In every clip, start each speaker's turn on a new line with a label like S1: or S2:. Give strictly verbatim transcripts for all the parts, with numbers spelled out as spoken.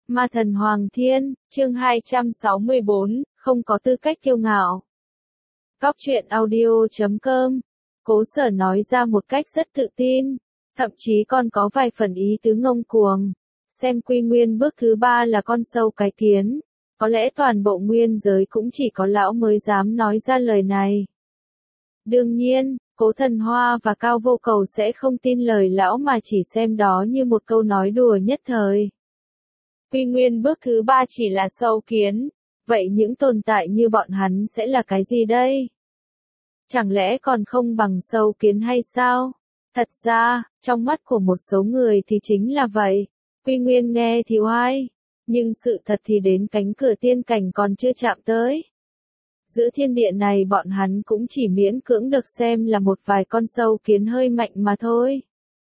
S1: Ma thần Hoàng Thiên, chương hai trăm sáu mươi bốn, không có tư cách kiêu ngạo. Cóc truyện audio chấm com. Cố Sở nói ra một cách rất tự tin, thậm chí còn có vài phần ý tứ ngông cuồng. Xem quy nguyên bước thứ ba là con sâu cái kiến, có lẽ toàn bộ nguyên giới cũng chỉ có lão mới dám nói ra lời này. Đương nhiên, Cố Thần Hoa và Cao Vô Cầu sẽ không tin lời lão mà chỉ xem đó như một câu nói đùa nhất thời. Quy nguyên bước thứ ba chỉ là sâu kiến, vậy những tồn tại như bọn hắn sẽ là cái gì đây? Chẳng lẽ còn không bằng sâu kiến hay sao? Thật ra, trong mắt của một số người thì chính là vậy. Quy nguyên nghe thì oai, nhưng sự thật thì đến cánh cửa tiên cảnh còn chưa chạm tới. Giữa thiên địa này bọn hắn cũng chỉ miễn cưỡng được xem là một vài con sâu kiến hơi mạnh mà thôi.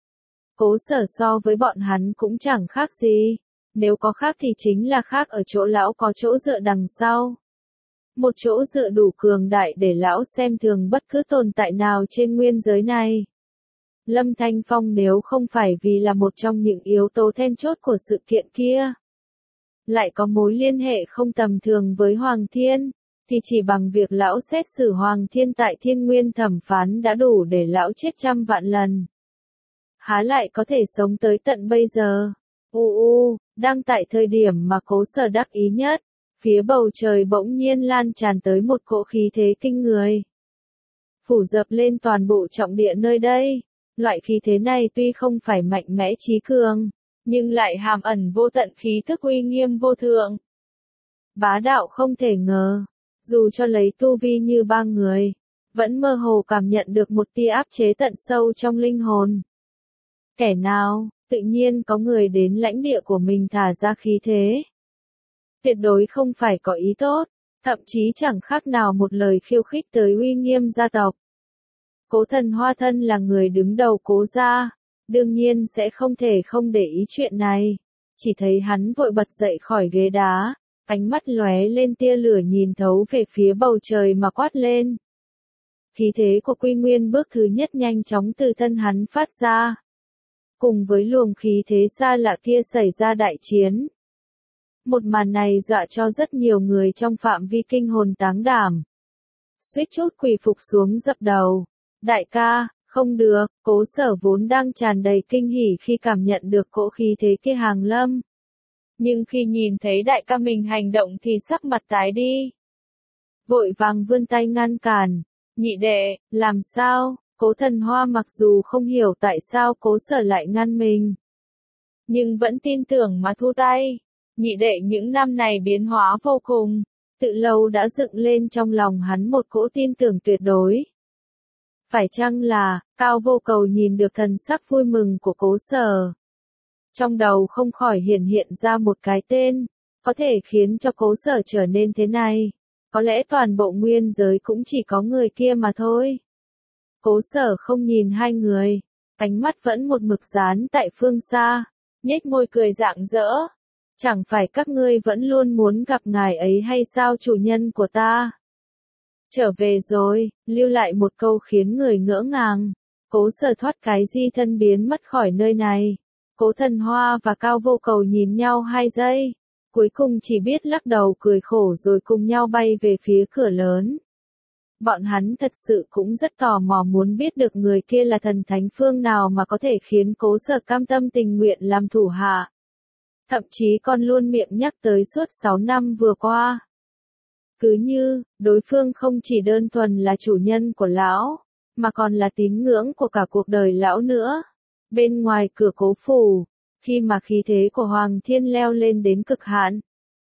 S1: Cố Sở so với bọn hắn cũng chẳng khác gì. Nếu có khác thì chính là khác ở chỗ lão có chỗ dựa đằng sau. Một chỗ dựa đủ cường đại để lão xem thường bất cứ tồn tại nào trên nguyên giới này. Lâm Thanh Phong nếu không phải vì là một trong những yếu tố then chốt của sự kiện kia, lại có mối liên hệ không tầm thường với Hoàng Thiên, thì chỉ bằng việc lão xét xử Hoàng Thiên tại Thiên Nguyên thẩm phán đã đủ để lão chết trăm vạn lần. Há lại có thể sống tới tận bây giờ. U u, đang tại thời điểm mà Cố Sở đắc ý nhất, phía bầu trời bỗng nhiên lan tràn tới một cỗ khí thế kinh người. Phủ dập lên toàn bộ trọng địa nơi đây, loại khí thế này tuy không phải mạnh mẽ trí cường, nhưng lại hàm ẩn vô tận khí thức uy nghiêm vô thượng. Bá đạo không thể ngờ, dù cho lấy tu vi như ba người, vẫn mơ hồ cảm nhận được một tia áp chế tận sâu trong linh hồn. Kẻ nào? Tự nhiên có người đến lãnh địa của mình thả ra khí thế. Tuyệt đối không phải có ý tốt, thậm chí chẳng khác nào một lời khiêu khích tới uy nghiêm gia tộc. Cố Thần Hoa thân là người đứng đầu Cố gia, đương nhiên sẽ không thể không để ý chuyện này. Chỉ thấy hắn vội bật dậy khỏi ghế đá, ánh mắt lóe lên tia lửa nhìn thấu về phía bầu trời mà quát lên. Khí thế của Quy Nguyên bước thứ nhất nhanh chóng từ thân hắn phát ra. Cùng với luồng khí thế xa lạ kia xảy ra đại chiến. Một màn này dọa cho rất nhiều người trong phạm vi kinh hồn táng đảm. Suýt chút quỳ phục xuống dập đầu. Đại ca, không được, Cố Sở vốn đang tràn đầy kinh hỉ khi cảm nhận được cỗ khí thế kia hàng lâm. Nhưng khi nhìn thấy đại ca mình hành động thì sắc mặt tái đi. Vội vàng vươn tay ngăn cản. Nhị đệ, làm sao? Cố Thần Hoa mặc dù không hiểu tại sao Cố Sở lại ngăn mình, nhưng vẫn tin tưởng mà thu tay. Nhị đệ những năm này biến hóa vô cùng, tự lâu đã dựng lên trong lòng hắn một cỗ tin tưởng tuyệt đối. Phải chăng là, Cao Vô Cầu nhìn được thần sắc vui mừng của Cố Sở. Trong đầu không khỏi hiện hiện ra một cái tên, có thể khiến cho Cố Sở trở nên thế này. Có lẽ toàn bộ nguyên giới cũng chỉ có người kia mà thôi. Cố Sở không nhìn hai người, ánh mắt vẫn một mực dán tại phương xa, nhếch môi cười rạng rỡ. Chẳng phải các ngươi vẫn luôn muốn gặp ngài ấy hay sao chủ nhân của ta? Trở về rồi, lưu lại một câu khiến người ngỡ ngàng. Cố Sở thoát cái di thân biến mất khỏi nơi này. Cố Thần Hoa và Cao Vô Cầu nhìn nhau hai giây, cuối cùng chỉ biết lắc đầu cười khổ rồi cùng nhau bay về phía cửa lớn. Bọn hắn thật sự cũng rất tò mò muốn biết được người kia là thần thánh phương nào mà có thể khiến Cố Sở cam tâm tình nguyện làm thủ hạ. Thậm chí còn luôn miệng nhắc tới suốt sáu năm vừa qua. Cứ như, đối phương không chỉ đơn thuần là chủ nhân của lão, mà còn là tín ngưỡng của cả cuộc đời lão nữa. Bên ngoài cửa Cố phủ, khi mà khí thế của Hoàng Thiên leo lên đến cực hạn,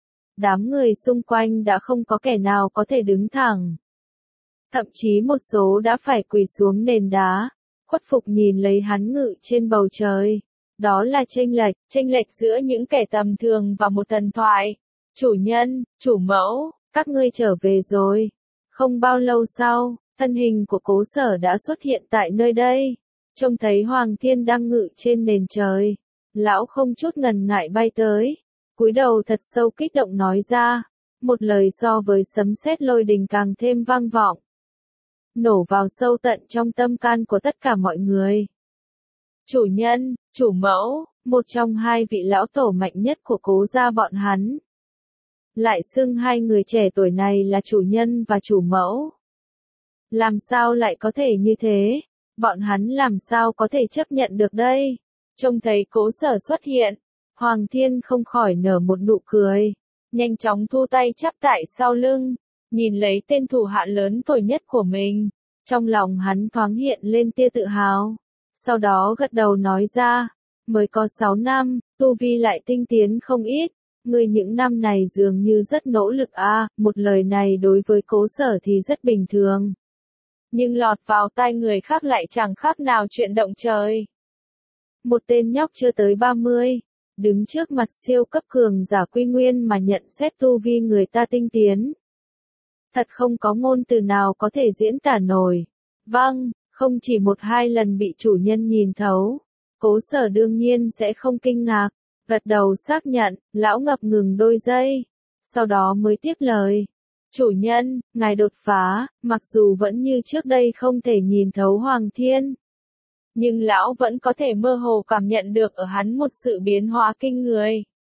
S1: đám người xung quanh đã không có kẻ nào có thể đứng thẳng. Thậm chí một số đã phải quỳ xuống nền đá, khuất phục nhìn lấy hắn ngự trên bầu trời. Đó là chênh lệch, chênh lệch giữa những kẻ tầm thường và một thần thoại. Chủ nhân, chủ mẫu, các ngươi trở về rồi. Không bao lâu sau, thân hình của Cố Sở đã xuất hiện tại nơi đây. Trông thấy Hoàng Thiên đang ngự trên nền trời. Lão không chút ngần ngại bay tới. Cúi đầu thật sâu kích động nói ra. Một lời so với sấm sét lôi đình càng thêm vang vọng. Nổ vào sâu tận trong tâm can của tất cả mọi người. Chủ nhân, chủ mẫu, một trong hai vị lão tổ mạnh nhất của Cố gia bọn hắn. Lại xưng hai người trẻ tuổi này là chủ nhân và chủ mẫu. Làm sao lại có thể như thế? Bọn hắn làm sao có thể chấp nhận được đây? Trông thấy Cố Sở xuất hiện, Hoàng Thiên không khỏi nở một nụ cười, nhanh chóng thu tay chắp tại sau lưng, nhìn lấy tên thủ hạ lớn tuổi nhất của mình, trong lòng hắn thoáng hiện lên tia tự hào, sau đó gật đầu nói ra, mới có sáu năm, tu vi lại tinh tiến không ít, ngươi những năm này dường như rất nỗ lực a, à, một lời này đối với Cố Sở thì rất bình thường. Nhưng lọt vào tai người khác lại chẳng khác nào chuyện động trời. Một tên nhóc chưa tới ba mươi, đứng trước mặt siêu cấp cường giả quy nguyên mà nhận xét tu vi người ta tinh tiến. Thật không có ngôn từ nào có thể diễn tả nổi. Vâng, không chỉ một hai lần bị chủ nhân nhìn thấu, Cố Sở đương nhiên sẽ không kinh ngạc, gật đầu xác nhận, lão ngập ngừng đôi giây, sau đó mới tiếp lời. Chủ nhân, ngài đột phá, mặc dù vẫn như trước đây không thể nhìn thấu Hoàng Thiên. Nhưng lão vẫn có thể mơ hồ cảm nhận được ở hắn một sự biến hóa kinh người.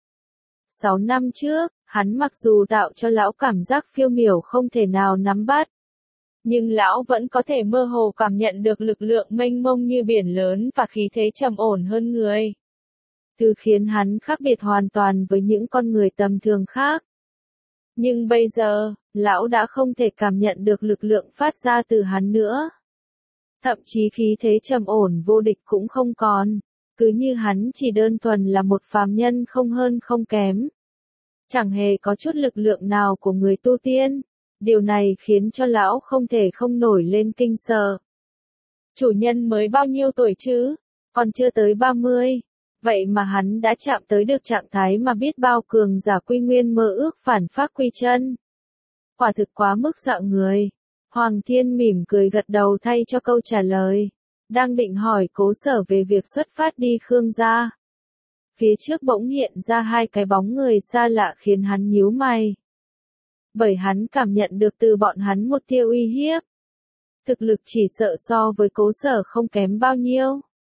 S1: Sáu năm trước, hắn mặc dù tạo cho lão cảm giác phiêu miểu không thể nào nắm bắt. Nhưng lão vẫn có thể mơ hồ cảm nhận được lực lượng mênh mông như biển lớn và khí thế trầm ổn hơn người. Thứ khiến hắn khác biệt hoàn toàn với những con người tầm thường khác. Nhưng bây giờ, lão đã không thể cảm nhận được lực lượng phát ra từ hắn nữa. Thậm chí khí thế trầm ổn vô địch cũng không còn, cứ như hắn chỉ đơn thuần là một phàm nhân không hơn không kém. Chẳng hề có chút lực lượng nào của người tu tiên, điều này khiến cho lão không thể không nổi lên kinh sợ. Chủ nhân mới bao nhiêu tuổi chứ, còn chưa tới ba mươi, vậy mà hắn đã chạm tới được trạng thái mà biết bao cường giả quy nguyên mơ ước phản phác quy chân. Quả thực quá mức dọa người. Hoàng Thiên mỉm cười gật đầu thay cho câu trả lời, đang định hỏi Cố Sở về việc xuất phát đi Khương gia. Phía trước bỗng hiện ra hai cái bóng người xa lạ khiến hắn nhíu mày. Bởi hắn cảm nhận được từ bọn hắn một tia uy hiếp. Thực lực chỉ sợ so với Cố Sở không kém bao nhiêu.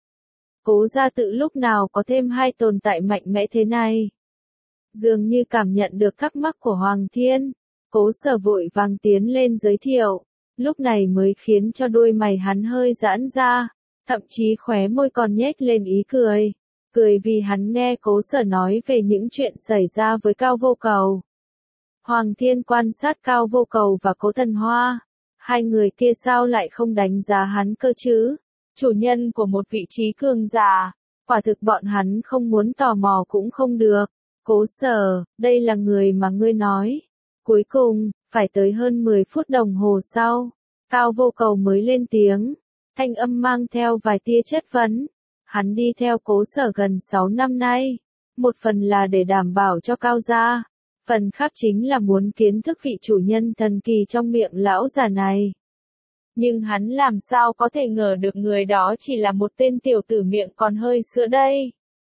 S1: Cố gia tự lúc nào có thêm hai tồn tại mạnh mẽ thế này. Dường như cảm nhận được thắc mắc của Hoàng Thiên. Cố Sở vội vàng tiến lên giới thiệu, lúc này mới khiến cho đôi mày hắn hơi giãn ra, thậm chí khóe môi còn nhếch lên ý cười, cười vì hắn nghe Cố Sở nói về những chuyện xảy ra với Cao Vô Cầu. Hoàng Thiên quan sát Cao Vô Cầu và Cố Thần Hoa, hai người kia sao lại không đánh giá hắn cơ chứ, chủ nhân của một vị trí cường giả, quả thực bọn hắn không muốn tò mò cũng không được. Cố Sở, đây là người mà ngươi nói. Cuối cùng, phải tới hơn mười phút đồng hồ sau, Cao Vô Cầu mới lên tiếng, thanh âm mang theo vài tia chất vấn. Hắn đi theo Cố Sở gần sáu năm nay, một phần là để đảm bảo cho Cao gia, phần khác chính là muốn kiến thức vị chủ nhân thần kỳ trong miệng lão già này. Nhưng hắn làm sao có thể ngờ được người đó chỉ là một tên tiểu tử miệng còn hơi sữa đây.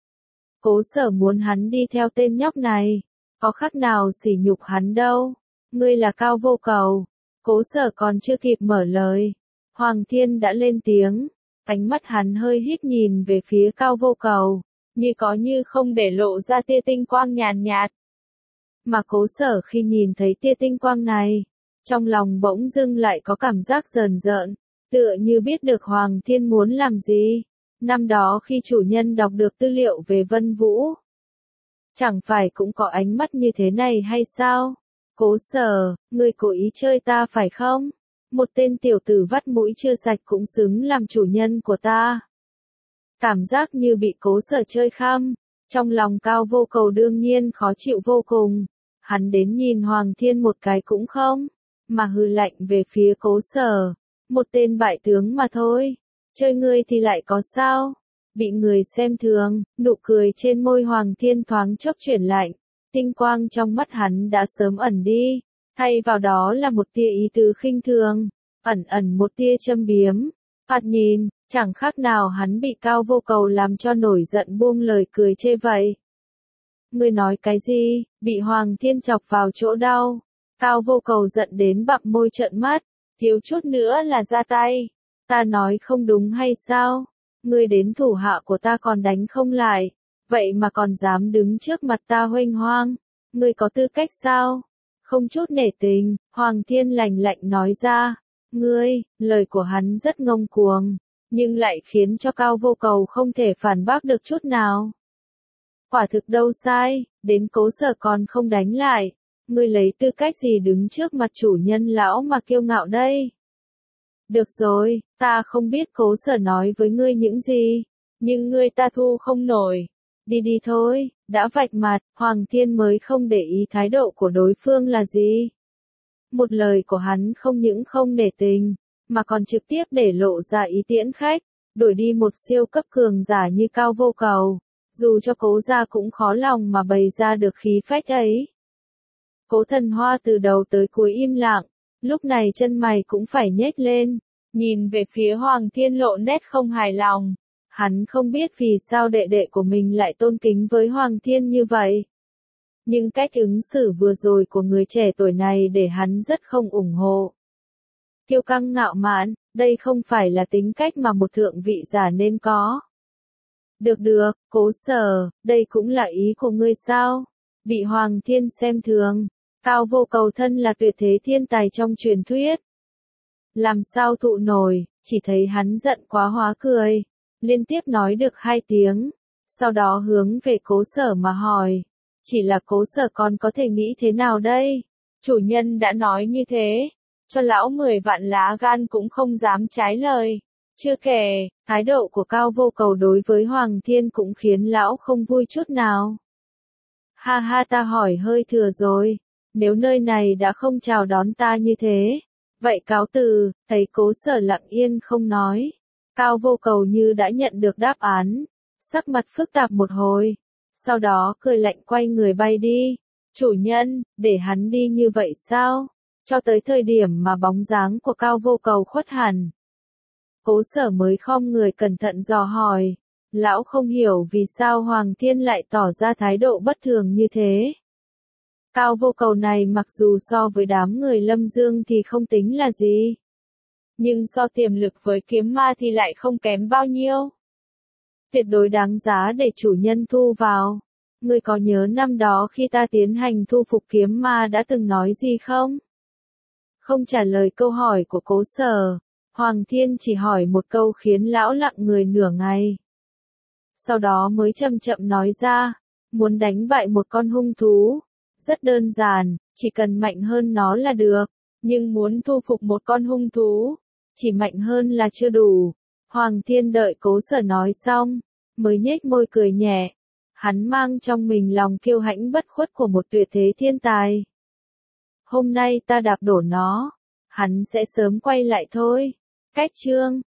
S1: Cố Sở muốn hắn đi theo tên nhóc này. Có khác nào sỉ nhục hắn đâu, ngươi là Cao Vô Cầu. Cố Sở còn chưa kịp mở lời, Hoàng Thiên đã lên tiếng, ánh mắt hắn hơi híp nhìn về phía Cao Vô Cầu, như có như không để lộ ra tia tinh quang nhàn nhạt. Mà Cố Sở khi nhìn thấy tia tinh quang này, trong lòng bỗng dưng lại có cảm giác rờn rợn, tựa như biết được Hoàng Thiên muốn làm gì. Năm đó khi chủ nhân đọc được tư liệu về Vân Vũ, chẳng phải cũng có ánh mắt như thế này hay sao? Cố Sở, ngươi cố ý chơi ta phải không? Một tên tiểu tử vắt mũi chưa sạch cũng xứng làm chủ nhân của ta. Cảm giác như bị Cố Sở chơi khăm, trong lòng Cao Vô Cầu đương nhiên khó chịu vô cùng. Hắn đến nhìn Hoàng Thiên một cái cũng không, mà hừ lạnh về phía Cố Sở. Một tên bại tướng mà thôi, chơi ngươi thì lại có sao? Bị người xem thường, nụ cười trên môi Hoàng Thiên thoáng chốc chuyển lạnh, tinh quang trong mắt hắn đã sớm ẩn đi, thay vào đó là một tia ý tứ khinh thường, ẩn ẩn một tia châm biếm. Phạt nhìn, chẳng khác nào hắn bị Cao Vô Cầu làm cho nổi giận buông lời cười chê vậy. Ngươi nói cái gì? Bị Hoàng Thiên chọc vào chỗ đau. Cao Vô Cầu giận đến bặm môi trợn mắt, thiếu chút nữa là ra tay. Ta nói không đúng hay sao? ngươi đến thủ hạ của ta còn đánh không lại, vậy mà còn dám đứng trước mặt ta huênh hoang, ngươi có tư cách sao? Không chút nể tình, Hoàng Thiên lạnh lạnh nói ra, ngươi, lời của hắn rất ngông cuồng, nhưng lại khiến cho Cao Vô Cầu không thể phản bác được chút nào. Quả thực đâu sai, đến Cố Sở còn không đánh lại, ngươi lấy tư cách gì đứng trước mặt chủ nhân lão mà kiêu ngạo đây? Được rồi, ta không biết Cố Sở nói với ngươi những gì, nhưng ngươi ta thu không nổi. Đi đi thôi, đã vạch mặt, Hoàng Thiên mới không để ý thái độ của đối phương là gì. Một lời của hắn không những không nể tình, mà còn trực tiếp để lộ ra ý tiễn khách, đuổi đi một siêu cấp cường giả như Cao Vô Cầu, dù cho Cố gia cũng khó lòng mà bày ra được khí phách ấy. Cố Thần Hoa từ đầu tới cuối im lặng, lúc này chân mày cũng phải nhếch lên, nhìn về phía Hoàng Thiên lộ nét không hài lòng. Hắn không biết vì sao đệ đệ của mình lại tôn kính với Hoàng Thiên như vậy. Nhưng cách ứng xử vừa rồi của người trẻ tuổi này để hắn rất không ủng hộ. Kiêu căng ngạo mạn, đây không phải là tính cách mà một thượng vị giả nên có. Được được, Cố Sở, đây cũng là ý của ngươi sao? Bị Hoàng Thiên xem thường, Cao Vô Cầu thân là tuyệt thế thiên tài trong truyền thuyết. Làm sao thụ nổi, chỉ thấy hắn giận quá hóa cười, liên tiếp nói được hai tiếng, sau đó hướng về Cố Sở mà hỏi, chỉ là Cố Sở còn có thể nghĩ thế nào đây? Chủ nhân đã nói như thế, cho lão mười vạn lá gan cũng không dám trái lời. Chưa kể, thái độ của Cao Vô Cầu đối với Hoàng Thiên cũng khiến lão không vui chút nào. Ha ha, ta hỏi hơi thừa rồi, nếu nơi này đã không chào đón ta như thế, vậy cáo từ. Thấy Cố Sở lặng yên không nói, Cao Vô Cầu như đã nhận được đáp án, sắc mặt phức tạp một hồi, sau đó cười lạnh quay người bay đi. Chủ nhân, để hắn đi như vậy sao? Cho tới thời điểm mà bóng dáng của Cao Vô Cầu khuất hẳn, Cố Sở mới khom người cẩn thận dò hỏi, lão không hiểu vì sao Hoàng Thiên lại tỏ ra thái độ bất thường như thế. Cao Vô Cầu này mặc dù so với đám người Lâm Dương thì không tính là gì, nhưng so tiềm lực với kiếm ma thì lại không kém bao nhiêu. Tuyệt đối đáng giá để chủ nhân thu vào. Ngươi có nhớ năm đó khi ta tiến hành thu phục kiếm ma đã từng nói gì không? Không trả lời câu hỏi của Cố Sở, Hoàng Thiên chỉ hỏi một câu khiến lão lặng người nửa ngày. Sau đó mới chậm chậm nói ra, muốn đánh bại một con hung thú, rất đơn giản, chỉ cần mạnh hơn nó là được, nhưng muốn thu phục một con hung thú, chỉ mạnh hơn là chưa đủ. Hoàng Thiên đợi Cố Sở nói xong, mới nhếch môi cười nhẹ. Hắn mang trong mình lòng kiêu hãnh bất khuất của một tuyệt thế thiên tài. Hôm nay ta đạp đổ nó, hắn sẽ sớm quay lại thôi. Cách chương